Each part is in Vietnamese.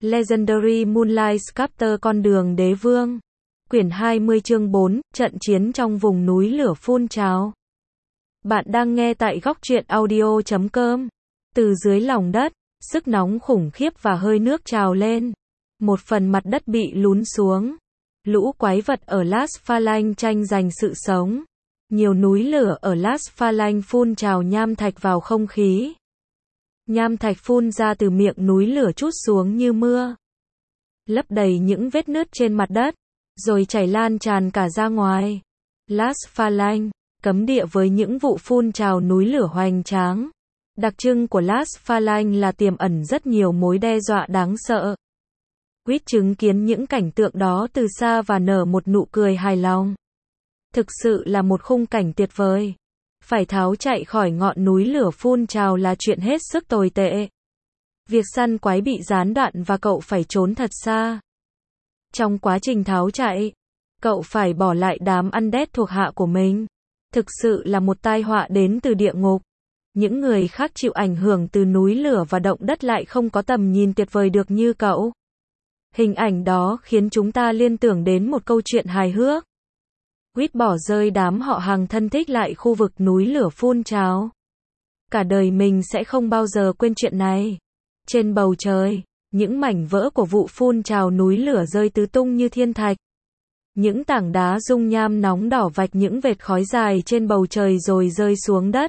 Legendary Moonlight Sculptor con đường đế vương. Quyển 20 chương 4, trận chiến trong vùng núi lửa phun trào. Bạn đang nghe tại góc truyện audio.com. Từ dưới lòng đất, sức nóng khủng khiếp và hơi nước trào lên. Một phần mặt đất bị lún xuống. Lũ quái vật ở Las Phalanx tranh giành sự sống. Nhiều núi lửa ở Las Phalanx phun trào nham thạch vào không khí. Nham thạch phun ra từ miệng núi lửa trút xuống như mưa, lấp đầy những vết nứt trên mặt đất, rồi chảy lan tràn cả ra ngoài. Las Phalanx, cấm địa với những vụ phun trào núi lửa hoành tráng. Đặc trưng của Las Phalanx là tiềm ẩn rất nhiều mối đe dọa đáng sợ. Quýt chứng kiến những cảnh tượng đó từ xa và nở một nụ cười hài lòng. Thực sự là một khung cảnh tuyệt vời. Phải tháo chạy khỏi ngọn núi lửa phun trào là chuyện hết sức tồi tệ. Việc săn quái bị gián đoạn và cậu phải trốn thật xa. Trong quá trình tháo chạy, cậu phải bỏ lại đám undead thuộc hạ của mình. Thực sự là một tai họa đến từ địa ngục. Những người khác chịu ảnh hưởng từ núi lửa và động đất lại không có tầm nhìn tuyệt vời được như cậu. Hình ảnh đó khiến chúng ta liên tưởng đến một câu chuyện hài hước. Quýt bỏ rơi đám họ hàng thân thích lại khu vực núi lửa phun trào. Cả đời mình sẽ không bao giờ quên chuyện này. Trên bầu trời, những mảnh vỡ của vụ phun trào núi lửa rơi tứ tung như thiên thạch. Những tảng đá dung nham nóng đỏ vạch những vệt khói dài trên bầu trời rồi rơi xuống đất.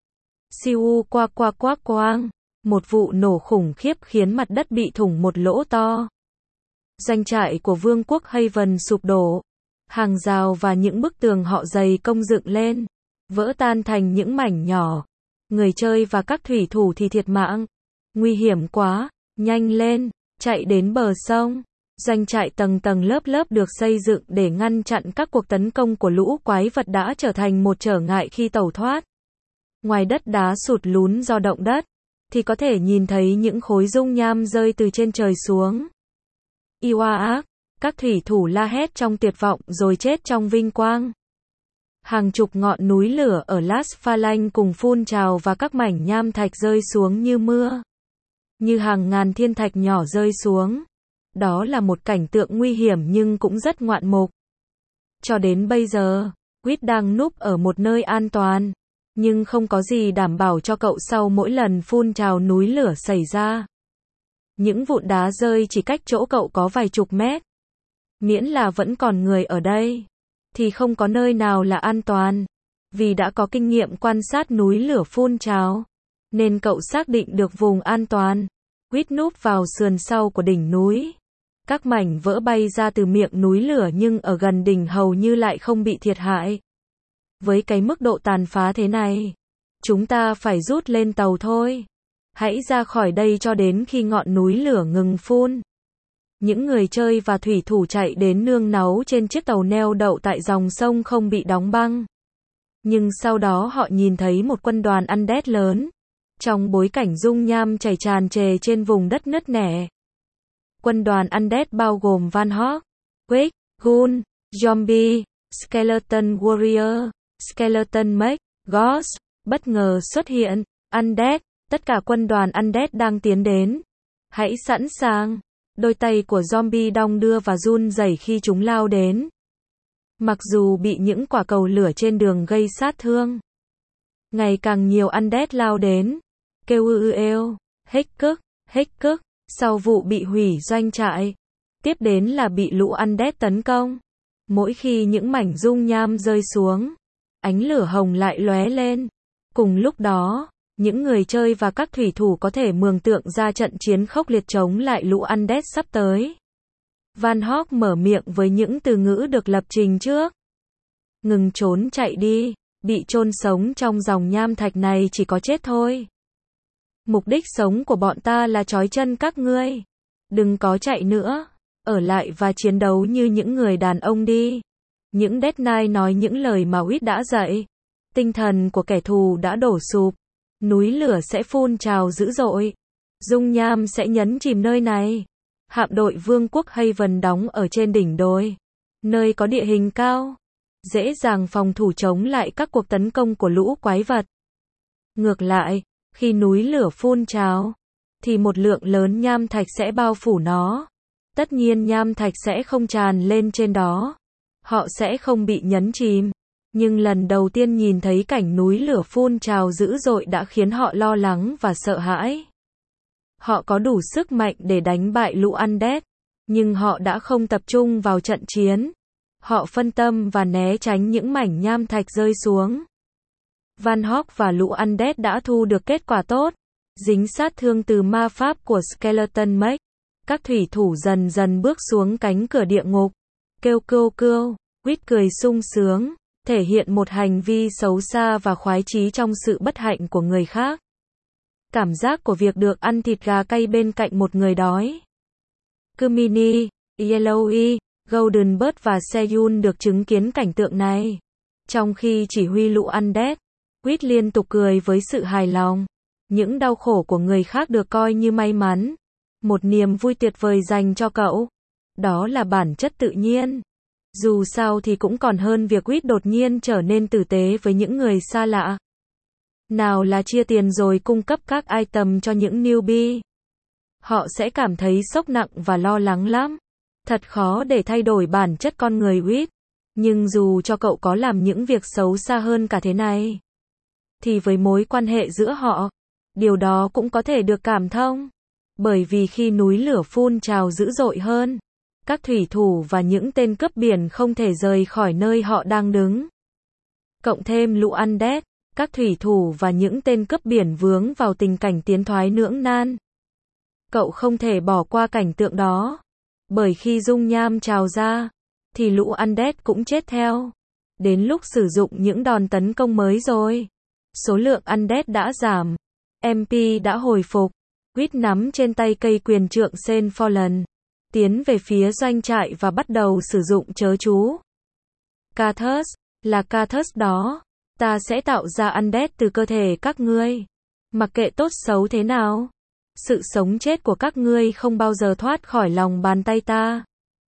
Siêu qua qua quác quang. Một vụ nổ khủng khiếp khiến mặt đất bị thủng một lỗ to. Doanh trại của vương quốc Haven sụp đổ. Hàng rào và những bức tường họ dày công dựng lên, vỡ tan thành những mảnh nhỏ. Người chơi và các thủy thủ thì thiệt mạng. Nguy hiểm quá, nhanh lên, chạy đến bờ sông. Doanh trại tầng tầng lớp lớp được xây dựng để ngăn chặn các cuộc tấn công của lũ quái vật đã trở thành một trở ngại khi tẩu thoát. Ngoài đất đá sụt lún do động đất, thì có thể nhìn thấy những khối dung nham rơi từ trên trời xuống. Iwaak. Các thủy thủ la hét trong tuyệt vọng rồi chết trong vinh quang. Hàng chục ngọn núi lửa ở Las Phalanx cùng phun trào và các mảnh nham thạch rơi xuống như mưa. Như hàng ngàn thiên thạch nhỏ rơi xuống. Đó là một cảnh tượng nguy hiểm nhưng cũng rất ngoạn mục. Cho đến bây giờ, Quýt đang núp ở một nơi an toàn. Nhưng không có gì đảm bảo cho cậu sau mỗi lần phun trào núi lửa xảy ra. Những vụn đá rơi chỉ cách chỗ cậu có vài chục mét. Miễn là vẫn còn người ở đây, thì không có nơi nào là an toàn. Vì đã có kinh nghiệm quan sát núi lửa phun trào, nên cậu xác định được vùng an toàn. Quýt núp vào sườn sau của đỉnh núi. Các mảnh vỡ bay ra từ miệng núi lửa nhưng ở gần đỉnh hầu như lại không bị thiệt hại. Với cái mức độ tàn phá thế này, chúng ta phải rút lên tàu thôi. Hãy ra khỏi đây cho đến khi ngọn núi lửa ngừng phun. Những người chơi và thủy thủ chạy đến nương náu trên chiếc tàu neo đậu tại dòng sông không bị đóng băng. Nhưng sau đó họ nhìn thấy một quân đoàn undead lớn. Trong bối cảnh dung nham chảy tràn trề trên vùng đất nứt nẻ. Quân đoàn undead bao gồm Van Hawk, Quake, Ghoul, Zombie, Skeleton Warrior, Skeleton Mech, Ghost, bất ngờ xuất hiện. Undead, tất cả quân đoàn undead đang tiến đến. Hãy sẵn sàng. Đôi tay của zombie đong đưa và run rẩy khi chúng lao đến. Mặc dù bị những quả cầu lửa trên đường gây sát thương. Ngày càng nhiều undead lao đến. Kêu êu, hết cức, sau vụ bị hủy doanh trại. Tiếp đến là bị lũ undead tấn công. Mỗi khi những mảnh dung nham rơi xuống, ánh lửa hồng lại lóe lên. Cùng lúc đó, những người chơi và các thủy thủ có thể mường tượng ra trận chiến khốc liệt chống lại lũ undead sắp tới. Van Hawk mở miệng với những từ ngữ được lập trình trước. Ngừng trốn chạy đi, bị chôn sống trong dòng nham thạch này chỉ có chết thôi. Mục đích sống của bọn ta là trói chân các ngươi. Đừng có chạy nữa, ở lại và chiến đấu như những người đàn ông đi. Những Dead Knight nói những lời mà Quýt đã dạy. Tinh thần của kẻ thù đã đổ sụp. Núi lửa sẽ phun trào dữ dội. Dung nham sẽ nhấn chìm nơi này. Hạm đội vương quốc Haven đóng ở trên đỉnh đồi. Nơi có địa hình cao. Dễ dàng phòng thủ chống lại các cuộc tấn công của lũ quái vật. Ngược lại, khi núi lửa phun trào, thì một lượng lớn nham thạch sẽ bao phủ nó. Tất nhiên nham thạch sẽ không tràn lên trên đó. Họ sẽ không bị nhấn chìm. Nhưng lần đầu tiên nhìn thấy cảnh núi lửa phun trào dữ dội đã khiến họ lo lắng và sợ hãi. Họ có đủ sức mạnh để đánh bại lũ Undead, nhưng họ đã không tập trung vào trận chiến. Họ phân tâm và né tránh những mảnh nham thạch rơi xuống. Van Hawk và lũ Undead đã thu được kết quả tốt. Dính sát thương từ ma pháp của Skeleton Mech, các thủy thủ dần dần bước xuống cánh cửa địa ngục. Kêu kêu kêu, quýt cười sung sướng, thể hiện một hành vi xấu xa và khoái chí trong sự bất hạnh của người khác. Cảm giác của việc được ăn thịt gà cay bên cạnh một người đói. Kumini, Yellowy, Goldenbird và Seyun được chứng kiến cảnh tượng này. Trong khi chỉ huy lũ Undead, quýt liên tục cười với sự hài lòng. Những đau khổ của người khác được coi như may mắn. Một niềm vui tuyệt vời dành cho cậu. Đó là bản chất tự nhiên. Dù sao thì cũng còn hơn việc quýt đột nhiên trở nên tử tế với những người xa lạ. Nào là chia tiền rồi cung cấp các item cho những newbie. Họ sẽ cảm thấy sốc nặng và lo lắng lắm. Thật khó để thay đổi bản chất con người quýt. Nhưng dù cho cậu có làm những việc xấu xa hơn cả thế này, thì với mối quan hệ giữa họ, điều đó cũng có thể được cảm thông. Bởi vì khi núi lửa phun trào dữ dội hơn, các thủy thủ và những tên cướp biển không thể rời khỏi nơi họ đang đứng. Cộng thêm lũ Undead, các thủy thủ và những tên cướp biển vướng vào tình cảnh tiến thoái lưỡng nan. Cậu không thể bỏ qua cảnh tượng đó. Bởi khi dung nham trào ra, thì lũ Undead cũng chết theo. Đến lúc sử dụng những đòn tấn công mới rồi. Số lượng Undead đã giảm. MP đã hồi phục. Quýt nắm trên tay cây quyền trượng Sen Fallen, tiến về phía doanh trại và bắt đầu sử dụng trớ chú. Kathus, là Kathus đó. Ta sẽ tạo ra Undead từ cơ thể các ngươi. Mặc kệ tốt xấu thế nào, sự sống chết của các ngươi không bao giờ thoát khỏi lòng bàn tay ta.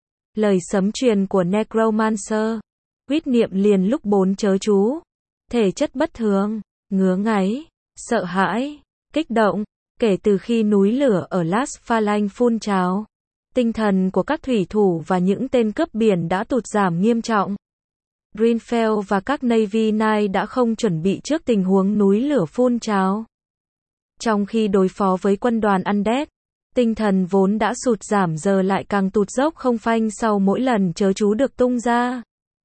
Lời sấm truyền của Necromancer. Quýt niệm liền lúc 4 trớ chú. Thể chất bất thường, ngứa ngáy, sợ hãi, kích động. Kể từ khi núi lửa ở Las Phalanx phun trào, tinh thần của các thủy thủ và những tên cướp biển đã tụt giảm nghiêm trọng. Greenfell và các Navy Knight đã không chuẩn bị trước tình huống núi lửa phun trào. Trong khi đối phó với quân đoàn Undead, tinh thần vốn đã sụt giảm giờ lại càng tụt dốc không phanh sau mỗi lần trớ chú được tung ra.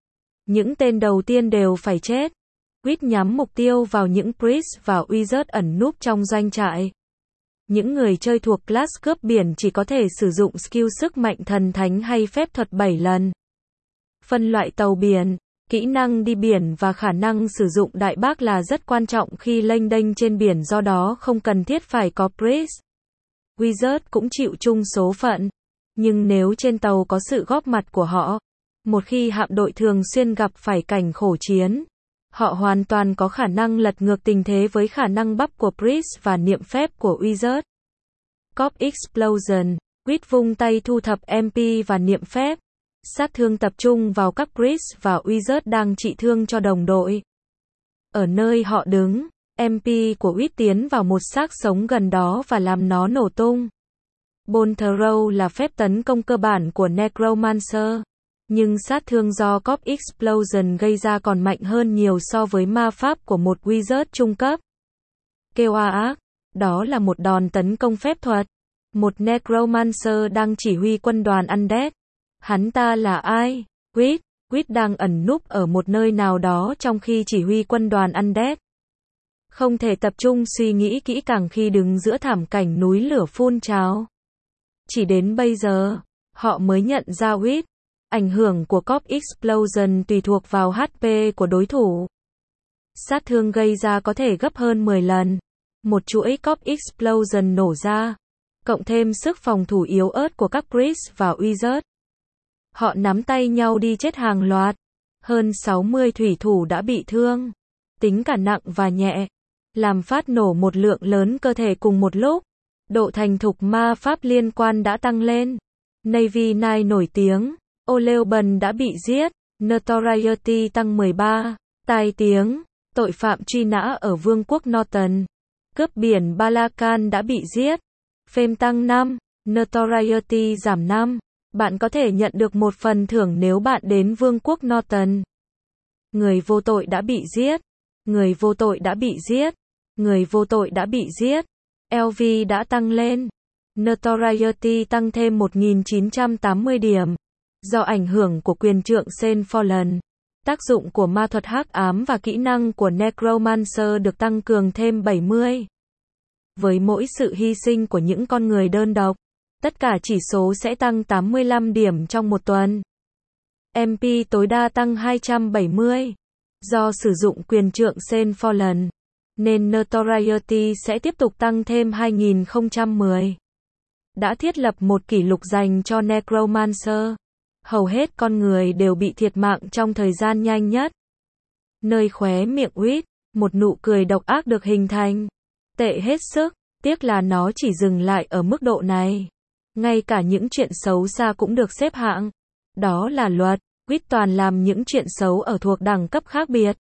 Những tên đầu tiên đều phải chết. Quýt nhắm mục tiêu vào những priest và wizard ẩn núp trong doanh trại. Những người chơi thuộc class cướp biển chỉ có thể sử dụng skill sức mạnh thần thánh hay phép thuật 7 lần. Phân loại tàu biển, kỹ năng đi biển và khả năng sử dụng đại bác là rất quan trọng khi lênh đênh trên biển, do đó không cần thiết phải có priest. Wizard cũng chịu chung số phận. Nhưng nếu trên tàu có sự góp mặt của họ, một khi hạm đội thường xuyên gặp phải cảnh khổ chiến, họ hoàn toàn có khả năng lật ngược tình thế với khả năng bắp của priest và niệm phép của wizard. Corp Explosion, quýt vung tay thu thập MP và niệm phép. Sát thương tập trung vào các priest và wizard đang trị thương cho đồng đội. Ở nơi họ đứng, MP của quýt tiến vào một xác sống gần đó và làm nó nổ tung. Bolt Throw là phép tấn công cơ bản của Necromancer. Nhưng sát thương do Corp Explosion gây ra còn mạnh hơn nhiều so với ma pháp của một wizard trung cấp. Kêu ác, đó là một đòn tấn công phép thuật. Một Necromancer đang chỉ huy quân đoàn Undead. Hắn ta là ai? Quýt đang ẩn núp ở một nơi nào đó trong khi chỉ huy quân đoàn Undead. Không thể tập trung suy nghĩ kỹ càng khi đứng giữa thảm cảnh núi lửa phun trào. Chỉ đến bây giờ, họ mới nhận ra quýt. Ảnh hưởng của Corp Explosion tùy thuộc vào HP của đối thủ. Sát thương gây ra có thể gấp hơn 10 lần. Một chuỗi Corp Explosion nổ ra, cộng thêm sức phòng thủ yếu ớt của các priest và wizard. Họ nắm tay nhau đi chết hàng loạt. Hơn 60 thủy thủ đã bị thương, tính cả nặng và nhẹ, làm phát nổ một lượng lớn cơ thể cùng một lúc. Độ thành thục ma pháp liên quan đã tăng lên. Navy Knight nổi tiếng, O'Leoban đã bị giết, Notoriety tăng 13, tai tiếng, tội phạm truy nã ở Vương quốc Norton. Cướp biển Balakan đã bị giết, Fame tăng 5, Notoriety giảm 5. Bạn có thể nhận được một phần thưởng nếu bạn đến Vương quốc Norton. Người vô tội đã bị giết. Người vô tội đã bị giết. Người vô tội đã bị giết. LV đã tăng lên. Notoriety tăng thêm 1980 điểm. Do ảnh hưởng của quyền trượng Saint Fallen, tác dụng của ma thuật hắc ám và kỹ năng của Necromancer được tăng cường thêm 70. Với mỗi sự hy sinh của những con người đơn độc, tất cả chỉ số sẽ tăng 85 điểm trong một tuần. MP tối đa tăng 270. Do sử dụng quyền trượng Saint Fallen, nên Notoriety sẽ tiếp tục tăng thêm 2010. Đã thiết lập một kỷ lục dành cho Necromancer. Hầu hết con người đều bị thiệt mạng trong thời gian nhanh nhất. Nơi khóe miệng Reed, một nụ cười độc ác được hình thành. Tệ hết sức, tiếc là nó chỉ dừng lại ở mức độ này. Ngay cả những chuyện xấu xa cũng được xếp hạng. Đó là luật. Reed toàn làm những chuyện xấu ở thuộc đẳng cấp khác biệt.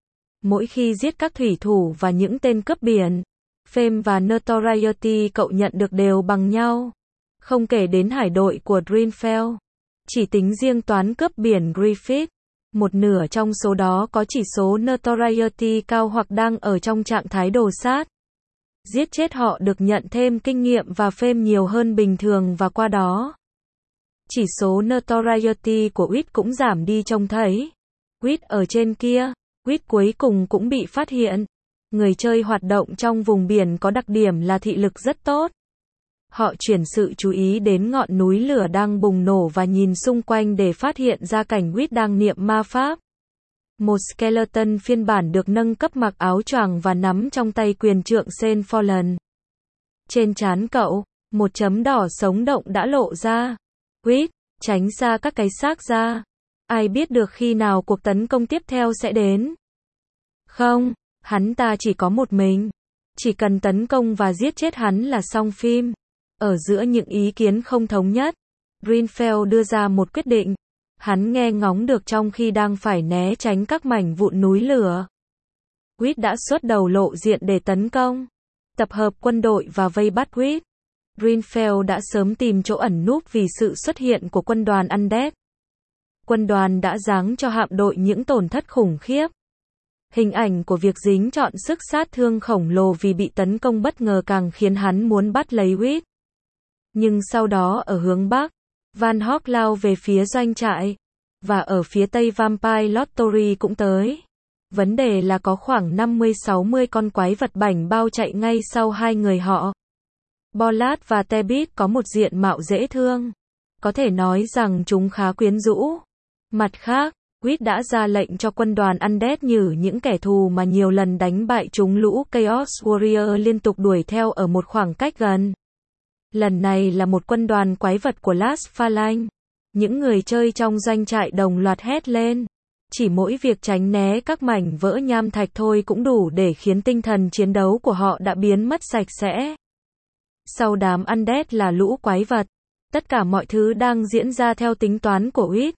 Mỗi khi giết các thủy thủ và những tên cướp biển, Fame và Notoriety cậu nhận được đều bằng nhau. Không kể đến hải đội của Dreamfell. Chỉ tính riêng toán cướp biển Griffith, một nửa trong số đó có chỉ số Notoriety cao hoặc đang ở trong trạng thái đồ sát. Giết chết họ được nhận thêm kinh nghiệm và Fame nhiều hơn bình thường và qua đó, chỉ số Notoriety của Reed cũng giảm đi trông thấy. Reed ở trên kia, Reed cuối cùng cũng bị phát hiện. Người chơi hoạt động trong vùng biển có đặc điểm là thị lực rất tốt. Họ chuyển sự chú ý đến ngọn núi lửa đang bùng nổ và nhìn xung quanh để phát hiện ra cảnh Reed đang niệm ma pháp. Một skeleton phiên bản được nâng cấp mặc áo choàng và nắm trong tay quyền trượng Saint Fallen. Trên trán cậu, một chấm đỏ sống động đã lộ ra. Reed, tránh xa các cái xác ra. Ai biết được khi nào cuộc tấn công tiếp theo sẽ đến. Không, hắn ta chỉ có một mình. Chỉ cần tấn công và giết chết hắn là xong phim. Ở giữa những ý kiến không thống nhất, Dreamfell đưa ra một quyết định. Hắn nghe ngóng được trong khi đang phải né tránh các mảnh vụn núi lửa. Reed đã xuất đầu lộ diện để tấn công, tập hợp quân đội và vây bắt Reed. Dreamfell đã sớm tìm chỗ ẩn núp vì sự xuất hiện của quân đoàn Undead. Quân đoàn đã giáng cho hạm đội những tổn thất khủng khiếp. Hình ảnh của việc dính trọn sức sát thương khổng lồ vì bị tấn công bất ngờ càng khiến hắn muốn bắt lấy Reed. Nhưng sau đó ở hướng Bắc, Van Hawk lao về phía doanh trại. Và ở phía Tây Vampire Lottery cũng tới. Vấn đề là có khoảng 50-60 con quái vật bảnh bao chạy ngay sau hai người họ. Bollard và Tebit có một diện mạo dễ thương. Có thể nói rằng chúng khá quyến rũ. Mặt khác, Reed đã ra lệnh cho quân đoàn Undead như những kẻ thù mà nhiều lần đánh bại chúng lũ Chaos Warrior liên tục đuổi theo ở một khoảng cách gần. Lần này là một quân đoàn quái vật của Last Phalanx. Những người chơi trong doanh trại đồng loạt hét lên. Chỉ mỗi việc tránh né các mảnh vỡ nham thạch thôi cũng đủ để khiến tinh thần chiến đấu của họ đã biến mất sạch sẽ. Sau đám Undead là lũ quái vật. Tất cả mọi thứ đang diễn ra theo tính toán của Reed.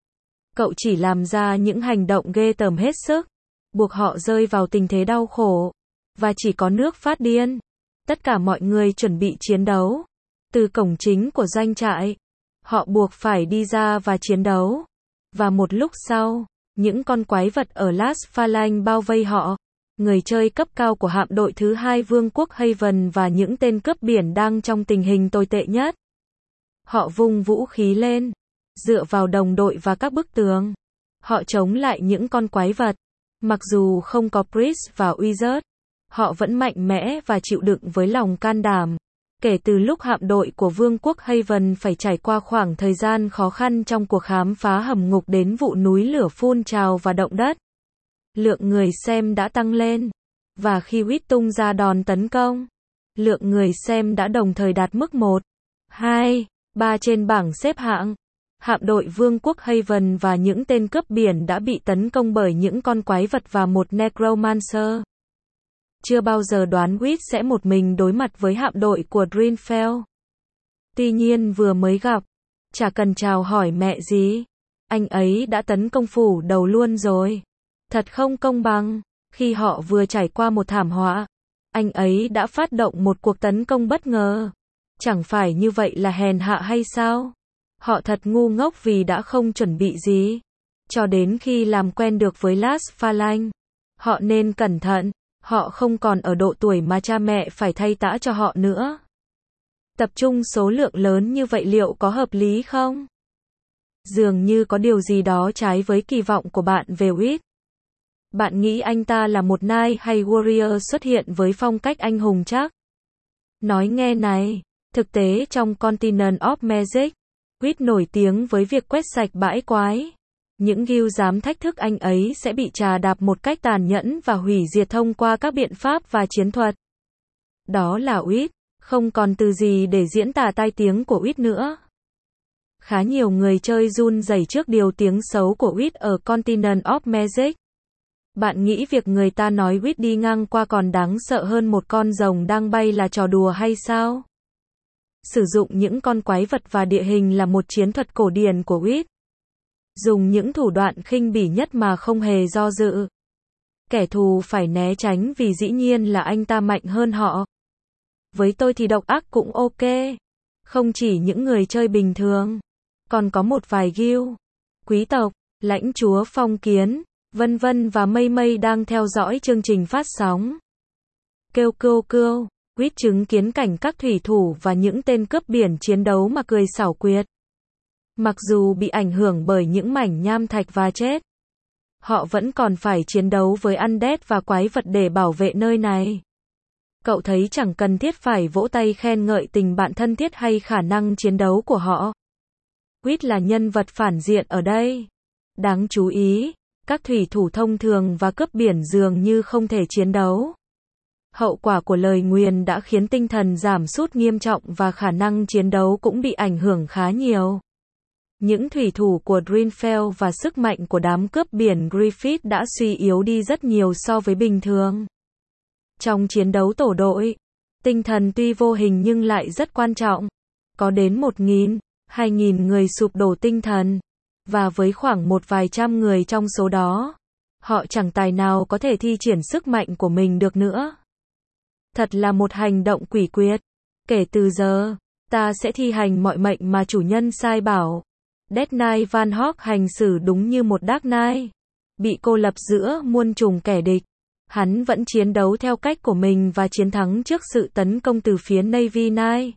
Cậu chỉ làm ra những hành động ghê tởm hết sức, buộc họ rơi vào tình thế đau khổ. Và chỉ có nước phát điên. Tất cả mọi người chuẩn bị chiến đấu. Từ cổng chính của doanh trại, họ buộc phải đi ra và chiến đấu. Và một lúc sau, những con quái vật ở Last Phalanx bao vây họ. Người chơi cấp cao của hạm đội thứ hai Vương quốc Haven và những tên cướp biển đang trong tình hình tồi tệ nhất. Họ vung vũ khí lên, dựa vào đồng đội và các bức tường. Họ chống lại những con quái vật. Mặc dù không có Priest và Wizard, họ vẫn mạnh mẽ và chịu đựng với lòng can đảm. Kể từ lúc hạm đội của Vương quốc Haven phải trải qua khoảng thời gian khó khăn trong cuộc khám phá hầm ngục đến vụ núi lửa phun trào và động đất, lượng người xem đã tăng lên. Và khi Reed tung ra đòn tấn công, lượng người xem đã đồng thời đạt mức 1, 2, 3 trên bảng xếp hạng. Hạm đội Vương quốc Haven và những tên cướp biển đã bị tấn công bởi những con quái vật và một Necromancer. Chưa bao giờ đoán Reed sẽ một mình đối mặt với hạm đội của Dreamfell. Tuy nhiên vừa mới gặp, chả cần chào hỏi mẹ gì, anh ấy đã tấn công phủ đầu luôn rồi. Thật không công bằng, khi họ vừa trải qua một thảm họa, anh ấy đã phát động một cuộc tấn công bất ngờ. Chẳng phải như vậy là hèn hạ hay sao? Họ thật ngu ngốc vì đã không chuẩn bị gì. Cho đến khi làm quen được với Lars Phalang, họ nên cẩn thận, họ không còn ở độ tuổi mà cha mẹ phải thay tã cho họ nữa. Tập trung số lượng lớn như vậy liệu có hợp lý không? Dường như có điều gì đó trái với kỳ vọng của bạn về Witt. Bạn nghĩ anh ta là một knight hay warrior xuất hiện với phong cách anh hùng chắc? Nói nghe này, thực tế trong Continent of Magic, Witt nổi tiếng với việc quét sạch bãi quái. Những guild dám thách thức anh ấy sẽ bị trà đạp một cách tàn nhẫn và hủy diệt thông qua các biện pháp và chiến thuật. Đó là Witt, không còn từ gì để diễn tả tai tiếng của Witt nữa. Khá nhiều người chơi run rẩy trước điều tiếng xấu của Witt ở Continent of Magic. Bạn nghĩ việc người ta nói Witt đi ngang qua còn đáng sợ hơn một con rồng đang bay là trò đùa hay sao? Sử dụng những con quái vật và địa hình là một chiến thuật cổ điển của Witt. Dùng những thủ đoạn khinh bỉ nhất mà không hề do dự. Kẻ thù phải né tránh vì dĩ nhiên là anh ta mạnh hơn họ. Với tôi thì độc ác cũng ok. Không chỉ những người chơi bình thường, còn có một vài guild, quý tộc, lãnh chúa phong kiến, vân vân và mây mây đang theo dõi chương trình phát sóng. Kêu kêu kêu, Witt chứng kiến cảnh các thủy thủ và những tên cướp biển chiến đấu mà cười xảo quyệt. Mặc dù bị ảnh hưởng bởi những mảnh nham thạch và chết, họ vẫn còn phải chiến đấu với undead và quái vật để bảo vệ nơi này. Cậu thấy chẳng cần thiết phải vỗ tay khen ngợi tình bạn thân thiết hay khả năng chiến đấu của họ. Witt là nhân vật phản diện ở đây. Đáng chú ý, các thủy thủ thông thường và cướp biển dường như không thể chiến đấu. Hậu quả của lời nguyền đã khiến tinh thần giảm sút nghiêm trọng và khả năng chiến đấu cũng bị ảnh hưởng khá nhiều. Những thủy thủ của Dreamfell và sức mạnh của đám cướp biển Griffith đã suy yếu đi rất nhiều so với bình thường. Trong chiến đấu tổ đội, tinh thần tuy vô hình nhưng lại rất quan trọng. Có đến 1.000, 2.000 người sụp đổ tinh thần. Và với khoảng một vài trăm người trong số đó, họ chẳng tài nào có thể thi triển sức mạnh của mình được nữa. Thật là một hành động quỷ quyệt. Kể từ giờ, ta sẽ thi hành mọi mệnh mà chủ nhân sai bảo. Death Knight Van Hawk hành xử đúng như một Dark Knight. Bị cô lập giữa muôn trùng kẻ địch. Hắn vẫn chiến đấu theo cách của mình và chiến thắng trước sự tấn công từ phía Navy Knight.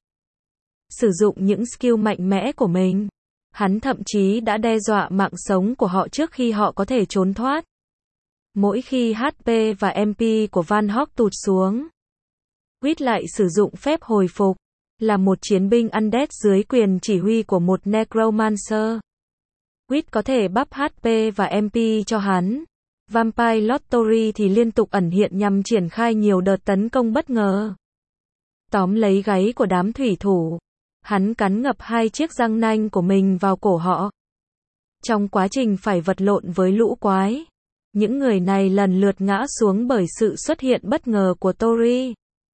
Sử dụng những skill mạnh mẽ của mình, hắn thậm chí đã đe dọa mạng sống của họ trước khi họ có thể trốn thoát. Mỗi khi HP và MP của Van Hawk tụt xuống, Witt lại sử dụng phép hồi phục, là một chiến binh undead dưới quyền chỉ huy của một Necromancer. Witt có thể bắp HP và MP cho hắn. Vampire Lottery thì liên tục ẩn hiện nhằm triển khai nhiều đợt tấn công bất ngờ. Tóm lấy gáy của đám thủy thủ, hắn cắn ngập hai chiếc răng nanh của mình vào cổ họ. Trong quá trình phải vật lộn với lũ quái, những người này lần lượt ngã xuống bởi sự xuất hiện bất ngờ của Tori.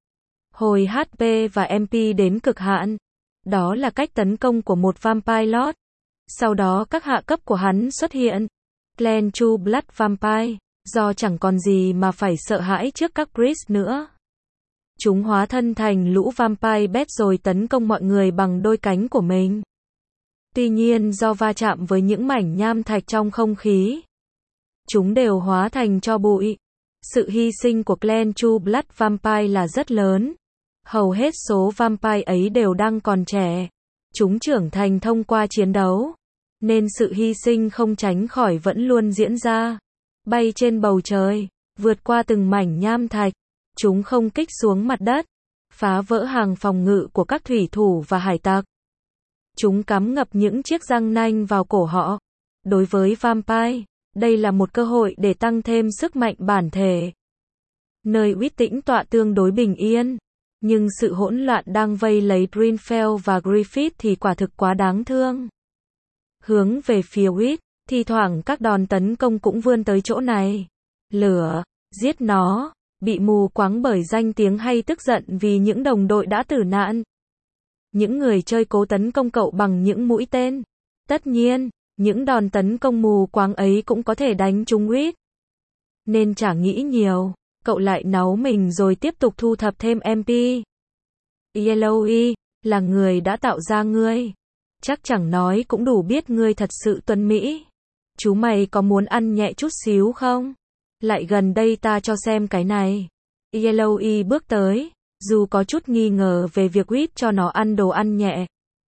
Hồi HP và MP đến cực hạn. Đó là cách tấn công của một Vampire Lord. Sau đó các hạ cấp của hắn xuất hiện. Clan True Blood Vampire, do chẳng còn gì mà phải sợ hãi trước các priest nữa. Chúng hóa thân thành lũ Vampire Bat rồi tấn công mọi người bằng đôi cánh của mình. Tuy nhiên do va chạm với những mảnh nham thạch trong không khí, chúng đều hóa thành tro bụi. Sự hy sinh của Clan True Blood Vampire là rất lớn. Hầu hết số Vampire ấy đều đang còn trẻ. Chúng trưởng thành thông qua chiến đấu, nên sự hy sinh không tránh khỏi vẫn luôn diễn ra. Bay trên bầu trời, vượt qua từng mảnh nham thạch, chúng không kích xuống mặt đất, phá vỡ hàng phòng ngự của các thủy thủ và hải tặc. Chúng cắm ngập những chiếc răng nanh vào cổ họ. Đối với Vampire, đây là một cơ hội để tăng thêm sức mạnh bản thể. Nơi Witt tĩnh tọa tương đối bình yên, nhưng sự hỗn loạn đang vây lấy Dreamfell và Griffith thì quả thực quá đáng thương. Hướng về phía Witt, thi thoảng các đòn tấn công cũng vươn tới chỗ này. Lửa, giết nó, bị mù quáng bởi danh tiếng hay tức giận vì những đồng đội đã tử nạn. Những người chơi cố tấn công cậu bằng những mũi tên. Tất nhiên, những đòn tấn công mù quáng ấy cũng có thể đánh trúng Witt. Nên chả nghĩ nhiều, cậu lại náu mình rồi tiếp tục thu thập thêm MP. Yellow E, là người đã tạo ra ngươi. Chắc chẳng nói cũng đủ biết ngươi thật sự tuấn mỹ. Chú mày có muốn ăn nhẹ chút xíu không? Lại gần đây ta cho xem cái này. Yellowy bước tới, dù có chút nghi ngờ về việc Quýt cho nó ăn đồ ăn nhẹ.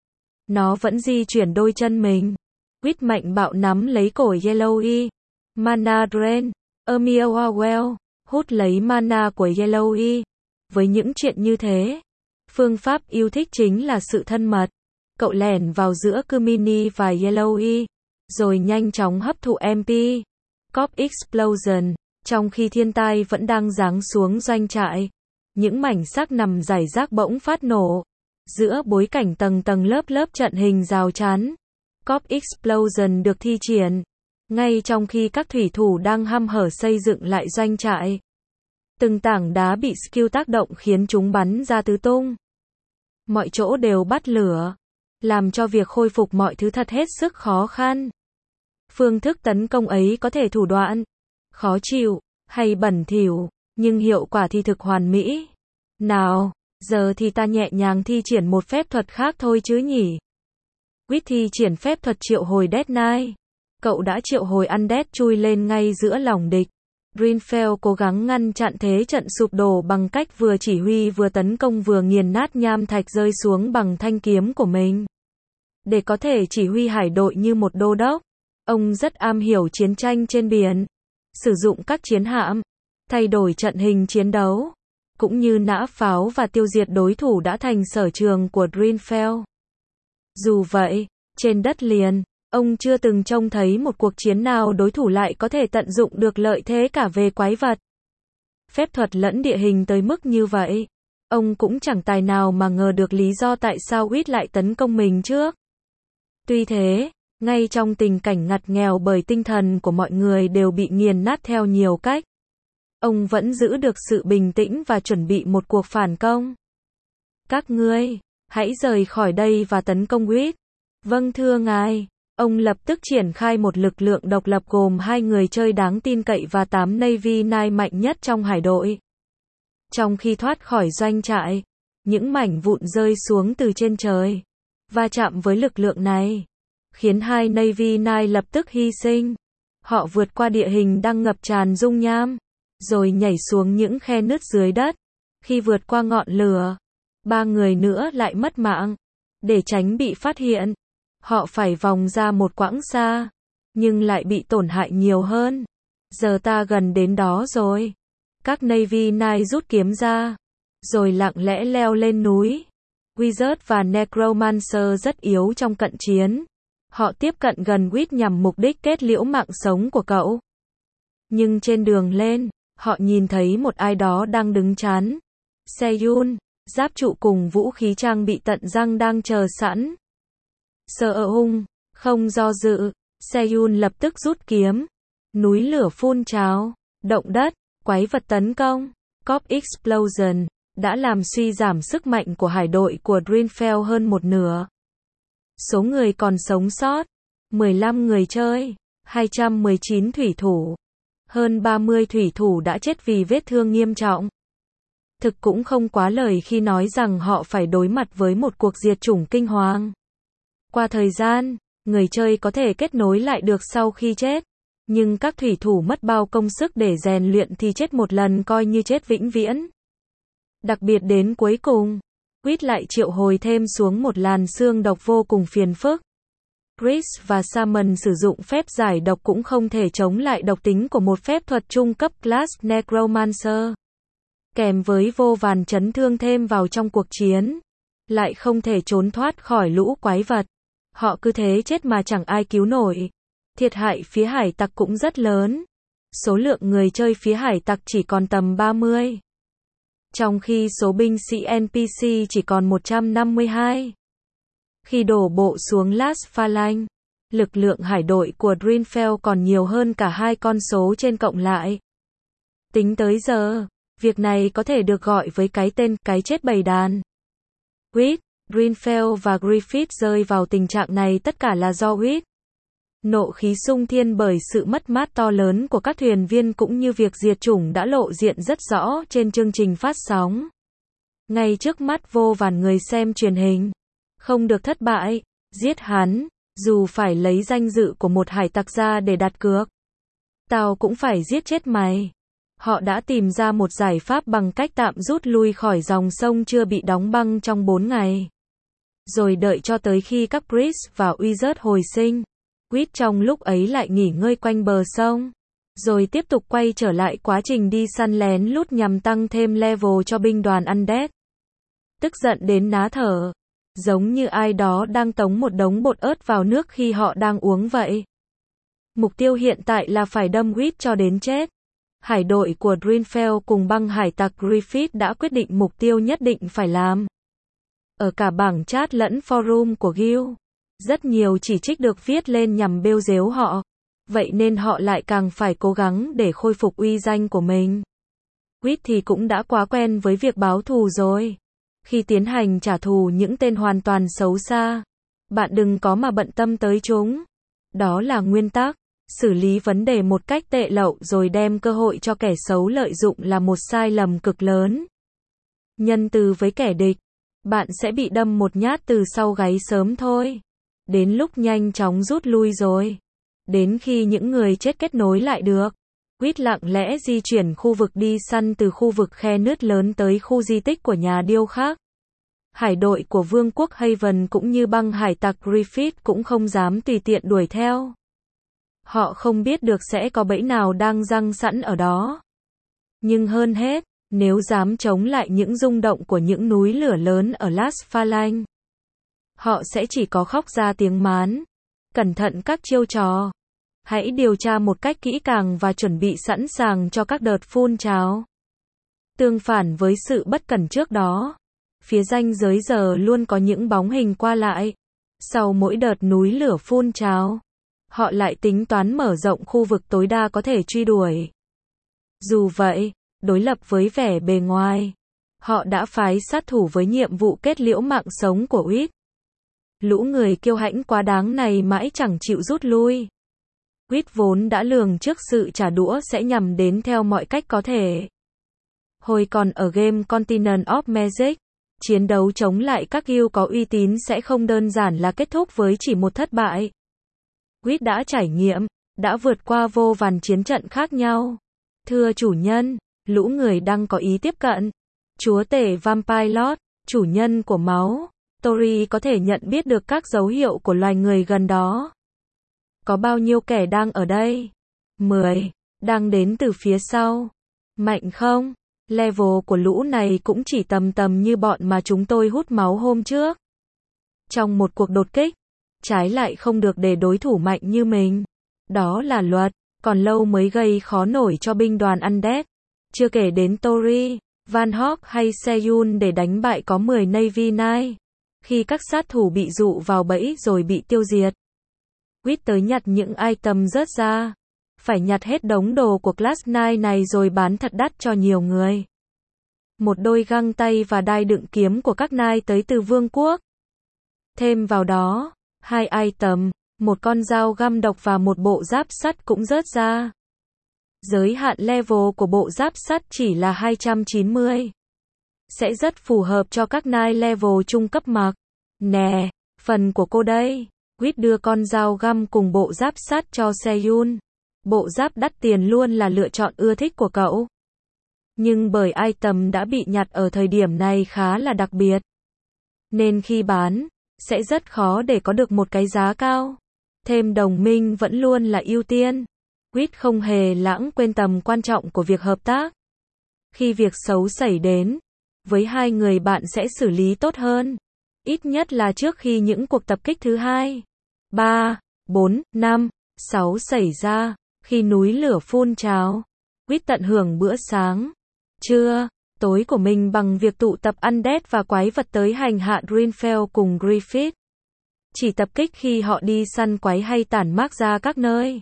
Nó vẫn di chuyển đôi chân mình. Quýt mạnh bạo nắm lấy cổ Yellowy. Mana Drain, Well, hút lấy mana của Yellowy. Với những chuyện như thế, phương pháp yêu thích chính là sự thân mật. Cậu lẻn vào giữa Kumini và Yellowy, rồi nhanh chóng hấp thụ MP. Cop Explosion, trong khi thiên tai vẫn đang giáng xuống doanh trại. Những mảnh xác nằm rải rác bỗng phát nổ. Giữa bối cảnh tầng tầng lớp lớp trận hình rào chắn, Cop Explosion được thi triển. Ngay trong khi các thủy thủ đang hăm hở xây dựng lại doanh trại. Từng tảng đá bị skill tác động khiến chúng bắn ra tứ tung. Mọi chỗ đều bắt lửa, làm cho việc khôi phục mọi thứ thật hết sức khó khăn. Phương thức tấn công ấy có thể thủ đoạn, khó chịu, hay bẩn thỉu, nhưng hiệu quả thì thực hoàn mỹ. Nào, giờ thì ta nhẹ nhàng thi triển một phép thuật khác thôi chứ nhỉ. Quýt thi triển phép thuật triệu hồi Death Knight. Cậu đã triệu hồi Undead chui lên ngay giữa lòng địch. Greenfell cố gắng ngăn chặn thế trận sụp đổ bằng cách vừa chỉ huy vừa tấn công vừa nghiền nát nham thạch rơi xuống bằng thanh kiếm của mình. Để có thể chỉ huy hải đội như một đô đốc, ông rất am hiểu chiến tranh trên biển, sử dụng các chiến hạm, thay đổi trận hình chiến đấu, cũng như nã pháo và tiêu diệt đối thủ đã thành sở trường của Greenfell. Dù vậy, trên đất liền, ông chưa từng trông thấy một cuộc chiến nào đối thủ lại có thể tận dụng được lợi thế cả về quái vật, phép thuật lẫn địa hình tới mức như vậy. Ông cũng chẳng tài nào mà ngờ được lý do tại sao Quýt lại tấn công mình trước. Tuy thế, ngay trong tình cảnh ngặt nghèo bởi tinh thần của mọi người đều bị nghiền nát theo nhiều cách, ông vẫn giữ được sự bình tĩnh và chuẩn bị một cuộc phản công. Các ngươi, hãy rời khỏi đây và tấn công Quýt. Vâng thưa ngài. Ông lập tức triển khai một lực lượng độc lập gồm 2 người chơi đáng tin cậy và 8 Navy Knight mạnh nhất trong hải đội. Trong khi thoát khỏi doanh trại, những mảnh vụn rơi xuống từ trên trời, va chạm với lực lượng này, khiến 2 Navy Knight lập tức hy sinh. Họ vượt qua địa hình đang ngập tràn dung nham, rồi nhảy xuống những khe nứt dưới đất. Khi vượt qua ngọn lửa, 3 người nữa lại mất mạng. Để tránh bị phát hiện, họ phải vòng ra một quãng xa, nhưng lại bị tổn hại nhiều hơn. Giờ ta gần đến đó rồi. Các Navy Knight rút kiếm ra, rồi lặng lẽ leo lên núi. Wizard và Necromancer rất yếu trong cận chiến. Họ tiếp cận gần Quýt nhằm mục đích kết liễu mạng sống của cậu. Nhưng trên đường lên, họ nhìn thấy một ai đó đang đứng chắn. Seyun, giáp trụ cùng vũ khí trang bị tận răng đang chờ sẵn. Sợ hung, không do dự, Seyun lập tức rút kiếm. Núi lửa phun trào, động đất, quái vật tấn công, Cop Explosion, đã làm suy giảm sức mạnh của hải đội của Greenfell hơn một nửa. Số người còn sống sót, 15 người chơi, 219 thủy thủ. Hơn 30 thủy thủ đã chết vì vết thương nghiêm trọng. Thực cũng không quá lời khi nói rằng họ phải đối mặt với một cuộc diệt chủng kinh hoàng. Qua thời gian, người chơi có thể kết nối lại được sau khi chết. Nhưng các thủy thủ mất bao công sức để rèn luyện thì chết một lần coi như chết vĩnh viễn. Đặc biệt đến cuối cùng, Quýt lại triệu hồi thêm xuống một làn xương độc vô cùng phiền phức. Chris và Salmon sử dụng phép giải độc cũng không thể chống lại độc tính của một phép thuật trung cấp class Necromancer. Kèm với vô vàn chấn thương thêm vào trong cuộc chiến, lại không thể trốn thoát khỏi lũ quái vật. Họ cứ thế chết mà chẳng ai cứu nổi. Thiệt hại phía hải tặc cũng rất lớn. Số lượng người chơi phía hải tặc chỉ còn tầm 30. Trong khi số binh sĩ NPC chỉ còn 152. Khi đổ bộ xuống Las Phalanx, lực lượng hải đội của Greenfell còn nhiều hơn cả hai con số trên cộng lại. Tính tới giờ, việc này có thể được gọi với cái tên cái chết bầy đàn. Quýt, Greenfell và Griffith rơi vào tình trạng này tất cả là do Quýt. Nộ khí sung thiên bởi sự mất mát to lớn của các thuyền viên cũng như việc diệt chủng đã lộ diện rất rõ trên chương trình phát sóng. ngay trước mắt vô vàn người xem truyền hình. Không được thất bại, giết hắn, dù phải lấy danh dự của một hải tặc ra để đặt cược. Tao cũng phải giết chết mày. Họ đã tìm ra một giải pháp bằng cách tạm rút lui khỏi dòng sông chưa bị đóng băng trong 4 ngày. Rồi đợi cho tới khi các Brice và Wizard hồi sinh. Quýt trong lúc ấy lại nghỉ ngơi quanh bờ sông. Rồi tiếp tục quay trở lại quá trình đi săn lén lút nhằm tăng thêm level cho binh đoàn Undead. Tức giận đến ná thở. Giống như ai đó đang tống một đống bột ớt vào nước khi họ đang uống vậy. Mục tiêu hiện tại là phải đâm Quýt cho đến chết. Hải đội của Dreamfell cùng băng hải tặc Griffith đã quyết định mục tiêu nhất định phải làm. Ở cả bảng chat lẫn forum của Guild, rất nhiều chỉ trích được viết lên nhằm bêu dếu họ. Vậy nên họ lại càng phải cố gắng để khôi phục uy danh của mình. Quýt thì cũng đã quá quen với việc báo thù rồi. Khi tiến hành trả thù những tên hoàn toàn xấu xa, bạn đừng có mà bận tâm tới chúng. Đó là nguyên tắc. Xử lý vấn đề một cách tệ lậu rồi đem cơ hội cho kẻ xấu lợi dụng là một sai lầm cực lớn. Nhân từ với kẻ địch, bạn sẽ bị đâm một nhát từ sau gáy sớm thôi. Đến lúc nhanh chóng rút lui rồi. Đến khi những người chết kết nối lại được. Quýt lặng lẽ di chuyển khu vực đi săn từ khu vực khe nứt lớn tới khu di tích của nhà điêu khắc. Hải đội của Vương quốc Haven cũng như băng hải tặc Griffith cũng không dám tùy tiện đuổi theo. Họ không biết được sẽ có bẫy nào đang giăng sẵn ở đó. Nhưng hơn hết, nếu dám chống lại những rung động của những núi lửa lớn ở Las Phalanx, họ sẽ chỉ có khóc ra tiếng mán. Cẩn thận các chiêu trò. Hãy điều tra một cách kỹ càng và chuẩn bị sẵn sàng cho các đợt phun trào. Tương phản với sự bất cẩn trước đó, phía ranh giới giờ luôn có những bóng hình qua lại. Sau mỗi đợt núi lửa phun trào, họ lại tính toán mở rộng khu vực tối đa có thể truy đuổi. Dù vậy, đối lập với vẻ bề ngoài, họ đã phái sát thủ với nhiệm vụ kết liễu mạng sống của Quýt. Lũ người kiêu hãnh quá đáng này mãi chẳng chịu rút lui. Quýt vốn đã lường trước sự trả đũa sẽ nhằm đến theo mọi cách có thể. Hồi còn ở game Continent of Magic, chiến đấu chống lại các guild có uy tín sẽ không đơn giản là kết thúc với chỉ một thất bại. Quýt đã trải nghiệm, đã vượt qua vô vàn chiến trận khác nhau. Thưa chủ nhân, lũ người đang có ý tiếp cận. Chúa tể Vampire Lord, chủ nhân của máu, Tori có thể nhận biết được các dấu hiệu của loài người gần đó. Có bao nhiêu kẻ đang ở đây? 10. Đang đến từ phía sau. Mạnh không? Level của lũ này cũng chỉ tầm như bọn mà chúng tôi hút máu hôm trước. Trong một cuộc đột kích, trái lại không được để đối thủ mạnh như mình. Đó là luật, còn lâu mới gây khó nổi cho binh đoàn Undead. Chưa kể đến Tori, Van Hawk hay Seyun để đánh bại có 10 Navy Knight. Khi các sát thủ bị dụ vào bẫy rồi bị tiêu diệt, Quýt tới nhặt những item rớt ra. Phải nhặt hết đống đồ của Class 9 này rồi bán thật đắt cho nhiều người. Một đôi găng tay và đai đựng kiếm của các Knight tới từ Vương quốc. Thêm vào đó, 2 item, một con dao găm độc và một bộ giáp sắt cũng rớt ra. Giới hạn level của bộ giáp sắt chỉ là 290. Sẽ rất phù hợp cho các Knight level trung cấp mặc. Nè, phần của cô đây. Quýt đưa con dao găm cùng bộ giáp sắt cho Seyun. Bộ giáp đắt tiền luôn là lựa chọn ưa thích của cậu. Nhưng bởi item đã bị nhặt ở thời điểm này khá là đặc biệt, nên khi bán, sẽ rất khó để có được một cái giá cao. Thêm đồng minh vẫn luôn là ưu tiên. Quýt không hề lãng quên tầm quan trọng của việc hợp tác. Khi việc xấu xảy đến, với hai người bạn sẽ xử lý tốt hơn. Ít nhất là trước khi những cuộc tập kích thứ 2, 3, 4, 5, 6 xảy ra. Khi núi lửa phun trào, Quýt tận hưởng bữa sáng, trưa, tối của mình bằng việc tụ tập Undead và quái vật tới hành hạ Dreamfell cùng Griffith. Chỉ tập kích khi họ đi săn quái hay tản mác ra các nơi.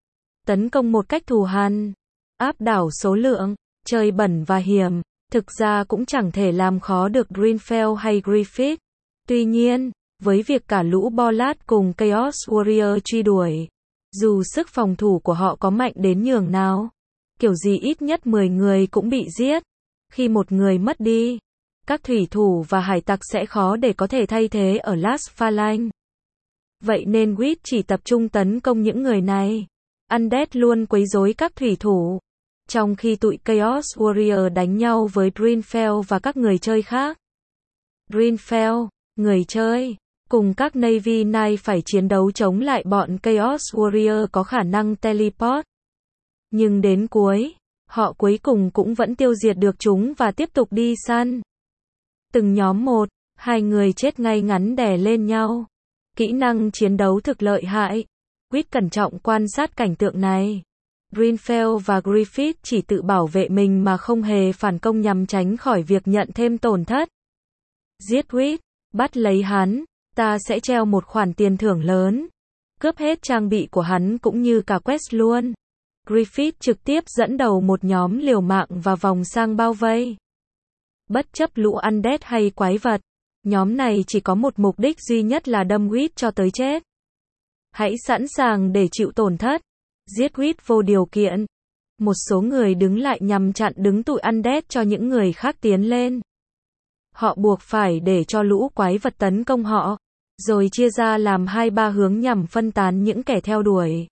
Tấn công một cách thù hằn, áp đảo số lượng, chơi bẩn và hiểm. Thực ra cũng chẳng thể làm khó được Dreamfell hay Griffith. Tuy nhiên, với việc cả lũ Bolat cùng Chaos Warrior truy đuổi, dù sức phòng thủ của họ có mạnh đến nhường nào, kiểu gì ít nhất 10 người cũng bị giết. Khi một người mất đi, các thủy thủ và hải tặc sẽ khó để có thể thay thế ở Las Phalanx. Vậy nên Whit chỉ tập trung tấn công những người này. Undead luôn quấy rối các thủy thủ. Trong khi tụi Chaos Warrior đánh nhau với Dreamfell và các người chơi khác. Dreamfell, người chơi, cùng các Navy Knight phải chiến đấu chống lại bọn Chaos Warrior có khả năng teleport. Nhưng đến cuối, họ cuối cùng cũng vẫn tiêu diệt được chúng và tiếp tục đi săn. Từng nhóm một, hai người chết ngay ngắn đè lên nhau. Kỹ năng chiến đấu thực lợi hại. Whit cẩn trọng quan sát cảnh tượng này. Dreamfell và Griffith chỉ tự bảo vệ mình mà không hề phản công nhằm tránh khỏi việc nhận thêm tổn thất. Giết Whit, bắt lấy hắn, ta sẽ treo một khoản tiền thưởng lớn. Cướp hết trang bị của hắn cũng như cả quest luôn. Griffith trực tiếp dẫn đầu một nhóm liều mạng và vòng sang bao vây. Bất chấp lũ undead hay quái vật, nhóm này chỉ có một mục đích duy nhất là đâm Whit cho tới chết. Hãy sẵn sàng để chịu tổn thất. Giết Whit vô điều kiện. Một số người đứng lại nhằm chặn đứng tụi undead cho những người khác tiến lên. Họ buộc phải để cho lũ quái vật tấn công họ, rồi chia ra làm 2-3 hướng nhằm phân tán những kẻ theo đuổi.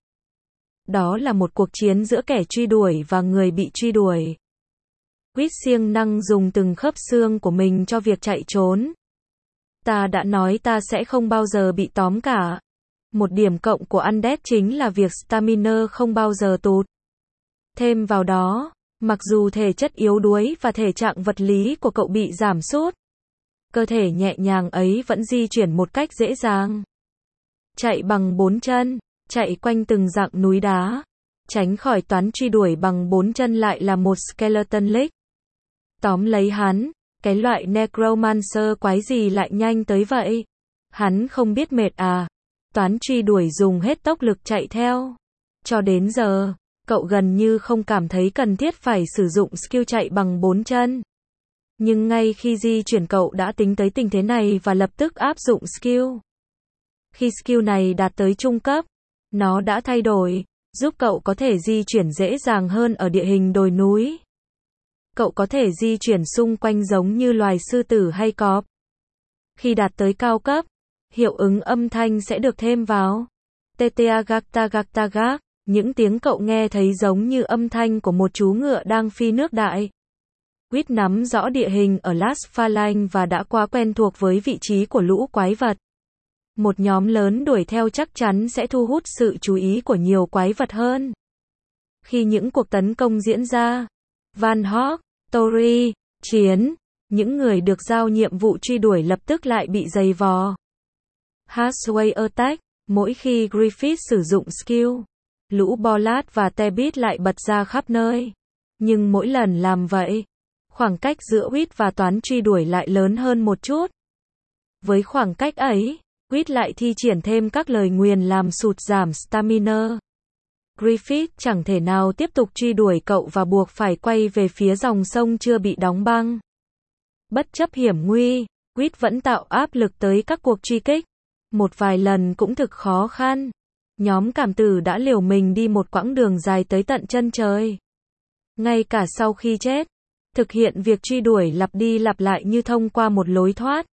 Đó là một cuộc chiến giữa kẻ truy đuổi và người bị truy đuổi. Whit siêng năng dùng từng khớp xương của mình cho việc chạy trốn. Ta đã nói ta sẽ không bao giờ bị tóm cả. Một điểm cộng của Undead chính là việc stamina không bao giờ tụt. Thêm vào đó, mặc dù thể chất yếu đuối và thể trạng vật lý của cậu bị giảm sút, cơ thể nhẹ nhàng ấy vẫn di chuyển một cách dễ dàng. Chạy bằng 4 chân, chạy quanh từng dặng núi đá, tránh khỏi toán truy đuổi bằng 4 chân lại là một skeleton lick. Tóm lấy hắn, cái loại necromancer quái gì lại nhanh tới vậy? Hắn không biết mệt à? Toán truy đuổi dùng hết tốc lực chạy theo. Cho đến giờ, cậu gần như không cảm thấy cần thiết phải sử dụng skill chạy bằng 4 chân. Nhưng ngay khi di chuyển cậu đã tính tới tình thế này và lập tức áp dụng skill. Khi skill này đạt tới trung cấp, nó đã thay đổi, giúp cậu có thể di chuyển dễ dàng hơn ở địa hình đồi núi. Cậu có thể di chuyển xung quanh giống như loài sư tử hay cọp. Khi đạt tới cao cấp, hiệu ứng âm thanh sẽ được thêm vào. Teteagagtagagtagag, những tiếng cậu nghe thấy giống như âm thanh của một chú ngựa đang phi nước đại. Whit nắm rõ địa hình ở Las Phalanx và đã quá quen thuộc với vị trí của lũ quái vật. Một nhóm lớn đuổi theo chắc chắn sẽ thu hút sự chú ý của nhiều quái vật hơn. Khi những cuộc tấn công diễn ra, Van Hawk, Tori, Chiến, những người được giao nhiệm vụ truy đuổi lập tức lại bị giày vò. Hashway Attack, mỗi khi Griffith sử dụng skill, lũ Bollard và Tebit lại bật ra khắp nơi. Nhưng mỗi lần làm vậy, khoảng cách giữa Whit và toán truy đuổi lại lớn hơn một chút. Với khoảng cách ấy, Whit lại thi triển thêm các lời nguyền làm sụt giảm stamina. Griffith chẳng thể nào tiếp tục truy đuổi cậu và buộc phải quay về phía dòng sông chưa bị đóng băng. Bất chấp hiểm nguy, Whit vẫn tạo áp lực tới các cuộc truy kích. Một vài lần cũng thực khó khăn. Nhóm cảm tử đã liều mình đi một quãng đường dài tới tận chân trời. Ngay cả sau khi chết, thực hiện việc truy đuổi lặp đi lặp lại như thông qua một lối thoát.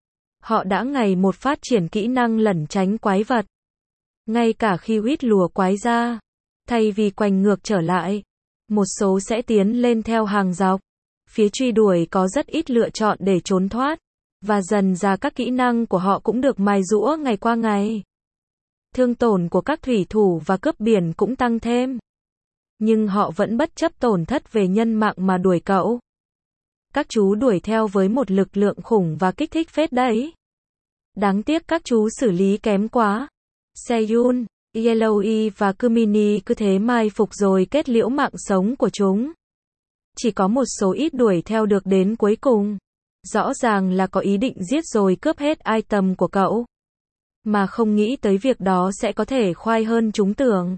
Họ đã ngày một phát triển kỹ năng lẩn tránh quái vật. Ngay cả khi Whit lùa quái ra, thay vì quành ngược trở lại, một số sẽ tiến lên theo hàng dọc. Phía truy đuổi có rất ít lựa chọn để trốn thoát, và dần ra các kỹ năng của họ cũng được mài giũa ngày qua ngày. Thương tổn của các thủy thủ và cướp biển cũng tăng thêm. Nhưng họ vẫn bất chấp tổn thất về nhân mạng mà đuổi cậu. Các chú đuổi theo với một lực lượng khủng và kích thích phết đấy. Đáng tiếc các chú xử lý kém quá. Seyun, Yellowy và Kumini cứ thế mai phục rồi kết liễu mạng sống của chúng. Chỉ có một số ít đuổi theo được đến cuối cùng. Rõ ràng là có ý định giết rồi cướp hết item của cậu. Mà không nghĩ tới việc đó sẽ có thể khoai hơn chúng tưởng.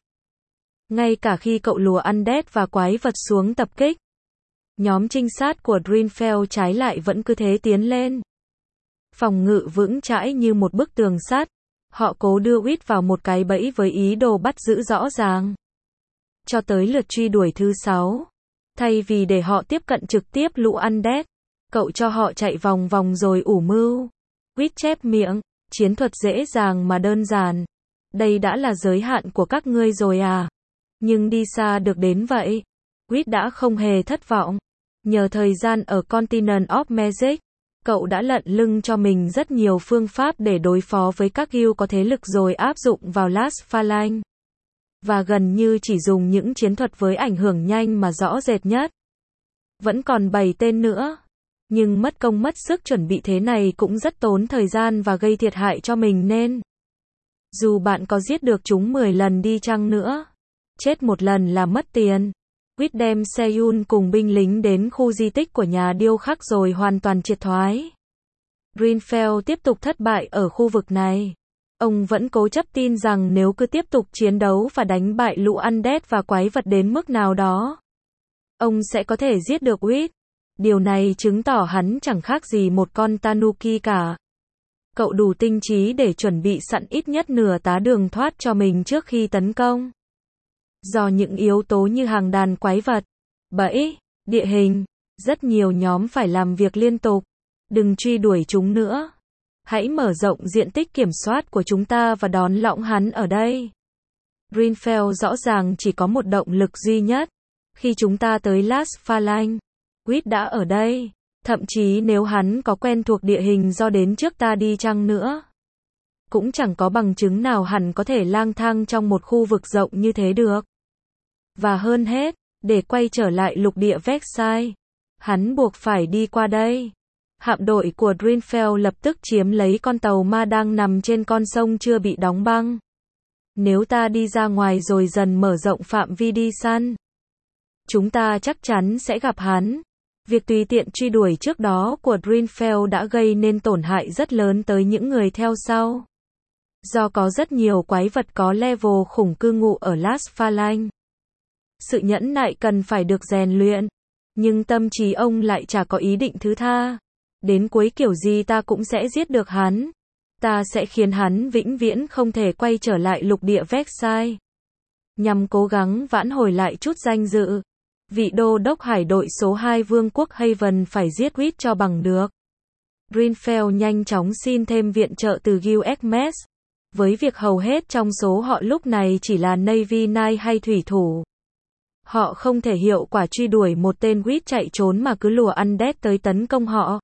Ngay cả khi cậu lùa undead và quái vật xuống tập kích, nhóm trinh sát của Dreamfell trái lại vẫn cứ thế tiến lên. Phòng ngự vững chãi như một bức tường sắt. Họ cố đưa Whit vào một cái bẫy với ý đồ bắt giữ rõ ràng. Cho tới lượt truy đuổi thứ 6. Thay vì để họ tiếp cận trực tiếp lũ undead, Cậu cho họ chạy vòng vòng rồi ủ mưu. Quýt chép miệng, chiến thuật dễ dàng mà đơn giản. Đây đã là giới hạn của các ngươi rồi à? Nhưng đi xa được đến vậy. Quýt đã không hề thất vọng. Nhờ thời gian ở Continent of Magic, cậu đã lận lưng cho mình rất nhiều phương pháp để đối phó với các guild có thế lực rồi áp dụng vào Last Phalanx. Và gần như chỉ dùng những chiến thuật với ảnh hưởng nhanh mà rõ rệt nhất. Vẫn còn 7 tên nữa. Nhưng mất công mất sức chuẩn bị thế này cũng rất tốn thời gian và gây thiệt hại cho mình nên. Dù bạn có giết được chúng 10 lần đi chăng nữa, chết một lần là mất tiền. Quýt đem Seyun cùng binh lính đến khu di tích của nhà điêu khắc rồi hoàn toàn triệt thoái. Greenfell tiếp tục thất bại ở khu vực này. Ông vẫn cố chấp tin rằng nếu cứ tiếp tục chiến đấu và đánh bại lũ undead và quái vật đến mức nào đó, ông sẽ có thể giết được Quýt. Điều này chứng tỏ hắn chẳng khác gì một con tanuki cả. Cậu đủ tinh trí để chuẩn bị sẵn ít nhất nửa tá đường thoát cho mình trước khi tấn công. Do những yếu tố như hàng đàn quái vật, bẫy, địa hình, rất nhiều nhóm phải làm việc liên tục. Đừng truy đuổi chúng nữa. Hãy mở rộng diện tích kiểm soát của chúng ta và đón lõng hắn ở đây. Greenfell rõ ràng chỉ có một động lực duy nhất. Khi chúng ta tới Last Phalanx, Quýt đã ở đây. Thậm chí nếu hắn có quen thuộc địa hình do đến trước ta đi chăng nữa, cũng chẳng có bằng chứng nào hẳn có thể lang thang trong một khu vực rộng như thế được. Và hơn hết, để quay trở lại lục địa Vexai, hắn buộc phải đi qua đây. Hạm đội của Greenfell lập tức chiếm lấy con tàu ma đang nằm trên con sông chưa bị đóng băng. Nếu ta đi ra ngoài rồi dần mở rộng phạm vi đi săn, chúng ta chắc chắn sẽ gặp hắn. Việc tùy tiện truy đuổi trước đó của Greenfell đã gây nên tổn hại rất lớn tới những người theo sau. Do có rất nhiều quái vật có level khủng cư ngụ ở Last Phalanx. Sự nhẫn nại cần phải được rèn luyện. Nhưng tâm trí ông lại chả có ý định thứ tha. Đến cuối kiểu gì ta cũng sẽ giết được hắn. Ta sẽ khiến hắn vĩnh viễn không thể quay trở lại lục địa Vexai. Nhằm cố gắng vãn hồi lại chút danh dự, vị đô đốc hải đội số 2 vương quốc Haven phải giết Quýt cho bằng được. Greenfell nhanh chóng xin thêm viện trợ từ Guild Hermes, với việc hầu hết trong số họ lúc này chỉ là Navy Knight hay thủy thủ. Họ không thể hiệu quả truy đuổi một tên Quýt chạy trốn mà cứ lùa undead tới tấn công họ.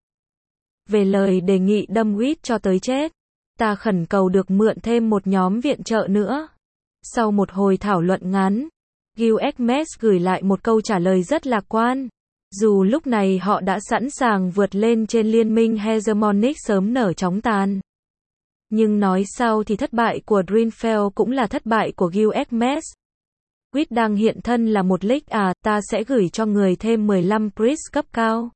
Về lời đề nghị đâm Quýt cho tới chết, ta khẩn cầu được mượn thêm một nhóm viện trợ nữa. Sau một hồi thảo luận ngắn, Guild Hermes gửi lại một câu trả lời rất lạc quan. Dù lúc này họ đã sẵn sàng vượt lên trên liên minh Hegemonic sớm nở chóng tàn. Nhưng nói sau thì thất bại của Greenfell cũng là thất bại của Guild Hermes. Quýt đang hiện thân là một league à, ta sẽ gửi cho người thêm 15 priest cấp cao,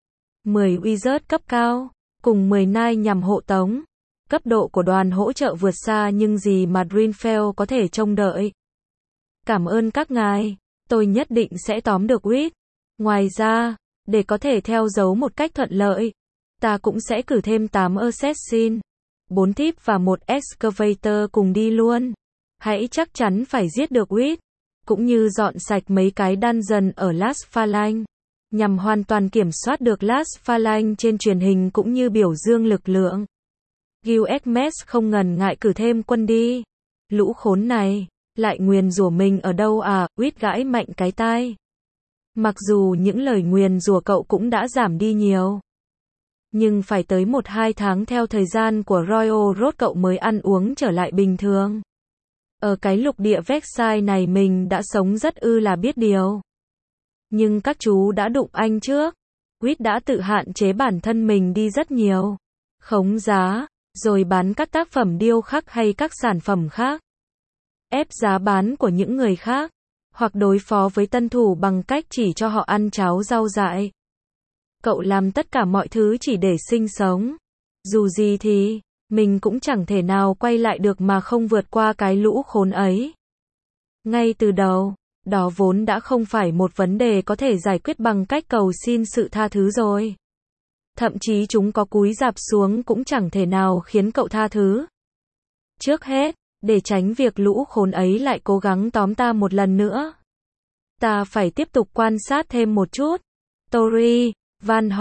10 wizard cấp cao, cùng 10 knight nhằm hộ tống. Cấp độ của đoàn hỗ trợ vượt xa nhưng gì mà Greenfell có thể trông đợi. Cảm ơn các ngài, tôi nhất định sẽ tóm được Quýt. Ngoài ra, để có thể theo dấu một cách thuận lợi, ta cũng sẽ cử thêm 8 assassin, 4 thief và 1 excavator cùng đi luôn. Hãy chắc chắn phải giết được Quýt, cũng như dọn sạch mấy cái dungeon ở Last Phalanx, nhằm hoàn toàn kiểm soát được Last Phalanx trên truyền hình cũng như biểu dương lực lượng. Guild Hermes không ngần ngại cử thêm quân đi. Lũ khốn này, lại nguyền rủa mình ở đâu à, Quýt gãi mạnh cái tai. Mặc dù những lời nguyền rủa cậu cũng đã giảm đi nhiều, nhưng phải tới 1-2 tháng theo thời gian của Royal Road cậu mới ăn uống trở lại bình thường. Ở cái lục địa Vexai này mình đã sống rất là biết điều. Nhưng các chú đã đụng anh trước. Quýt đã tự hạn chế bản thân mình đi rất nhiều. Khống giá, rồi bán các tác phẩm điêu khắc hay các sản phẩm khác. Ép giá bán của những người khác. Hoặc đối phó với tân thủ bằng cách chỉ cho họ ăn cháo rau dại. Cậu làm tất cả mọi thứ chỉ để sinh sống. Dù gì thì, mình cũng chẳng thể nào quay lại được mà không vượt qua cái lũ khốn ấy. Ngay từ đầu, đó vốn đã không phải một vấn đề có thể giải quyết bằng cách cầu xin sự tha thứ rồi. Thậm chí chúng có cúi rạp xuống cũng chẳng thể nào khiến cậu tha thứ. Trước hết, để tránh việc lũ khốn ấy lại cố gắng tóm ta một lần nữa, ta phải tiếp tục quan sát thêm một chút. Tori, Van Hawk,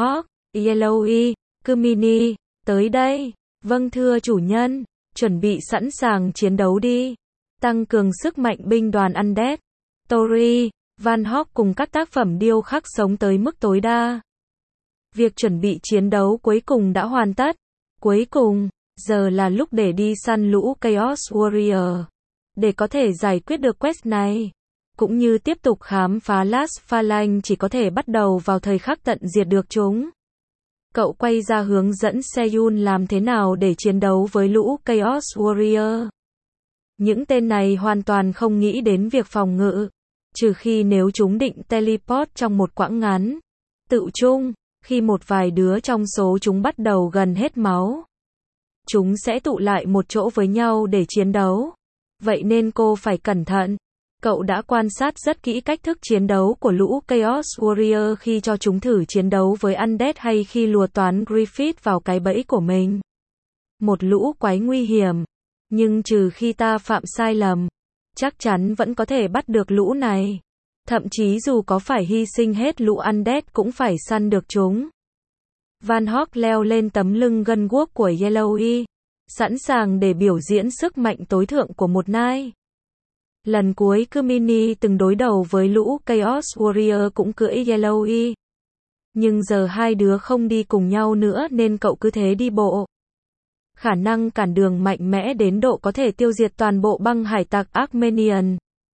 Yellowy, Kumini, tới đây. Vâng thưa chủ nhân, chuẩn bị sẵn sàng chiến đấu đi. Tăng cường sức mạnh binh đoàn Undead. Tori, Van Hawk cùng các tác phẩm điêu khắc sống tới mức tối đa. Việc chuẩn bị chiến đấu cuối cùng đã hoàn tất. Cuối cùng, giờ là lúc để đi săn lũ Chaos Warrior. Để có thể giải quyết được quest này, cũng như tiếp tục khám phá Last Phalanx chỉ có thể bắt đầu vào thời khắc tận diệt được chúng. Cậu quay ra hướng dẫn Seyun làm thế nào để chiến đấu với lũ Chaos Warrior. Những tên này hoàn toàn không nghĩ đến việc phòng ngự, trừ khi nếu chúng định teleport trong một quãng ngắn. Tự chung, khi một vài đứa trong số chúng bắt đầu gần hết máu, chúng sẽ tụ lại một chỗ với nhau để chiến đấu. Vậy nên cô phải cẩn thận. Cậu đã quan sát rất kỹ cách thức chiến đấu của lũ Chaos Warrior khi cho chúng thử chiến đấu với Undead hay khi lùa toán Griffith vào cái bẫy của mình. Một lũ quái nguy hiểm. Nhưng trừ khi ta phạm sai lầm, chắc chắn vẫn có thể bắt được lũ này. Thậm chí dù có phải hy sinh hết lũ Undead cũng phải săn được chúng. Van Hawk leo lên tấm lưng gân guốc của Yellowy, sẵn sàng để biểu diễn sức mạnh tối thượng của một nai. Lần cuối Kumini từng đối đầu với lũ Chaos Warrior cũng cưỡi Yellowy. Nhưng giờ hai đứa không đi cùng nhau nữa nên cậu cứ thế đi bộ. Khả năng cản đường mạnh mẽ đến độ có thể tiêu diệt toàn bộ băng hải tặc Armenian.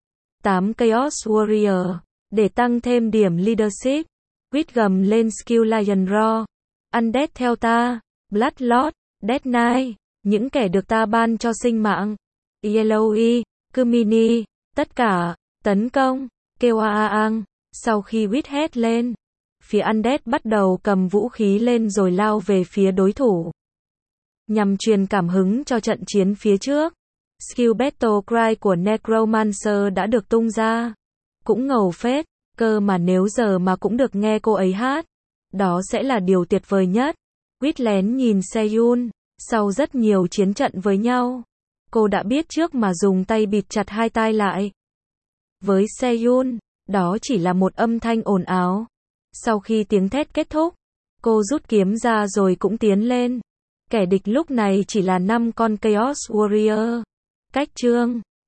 8 Chaos Warrior. Để tăng thêm điểm leadership, Quýt gầm lên skill Lion Roar. Undead theo ta. Bloodlord, Death Knight, những kẻ được ta ban cho sinh mạng. Yellowy, Kumini, tất cả, tấn công, kêu a. Sau khi Quýt hét lên, phía Undead bắt đầu cầm vũ khí lên rồi lao về phía đối thủ. Nhằm truyền cảm hứng cho trận chiến phía trước, skill Battle Cry của Necromancer đã được tung ra. Cũng ngầu phết, cơ mà nếu giờ mà cũng được nghe cô ấy hát, đó sẽ là điều tuyệt vời nhất. Quýt lén nhìn Seyun, sau rất nhiều chiến trận với nhau, cô đã biết trước mà dùng tay bịt chặt hai tai lại. Với Seyun, đó chỉ là một âm thanh ồn ào. Sau khi tiếng thét kết thúc, cô rút kiếm ra rồi cũng tiến lên. Kẻ địch lúc này chỉ là 5 con Chaos Warrior. Cách chương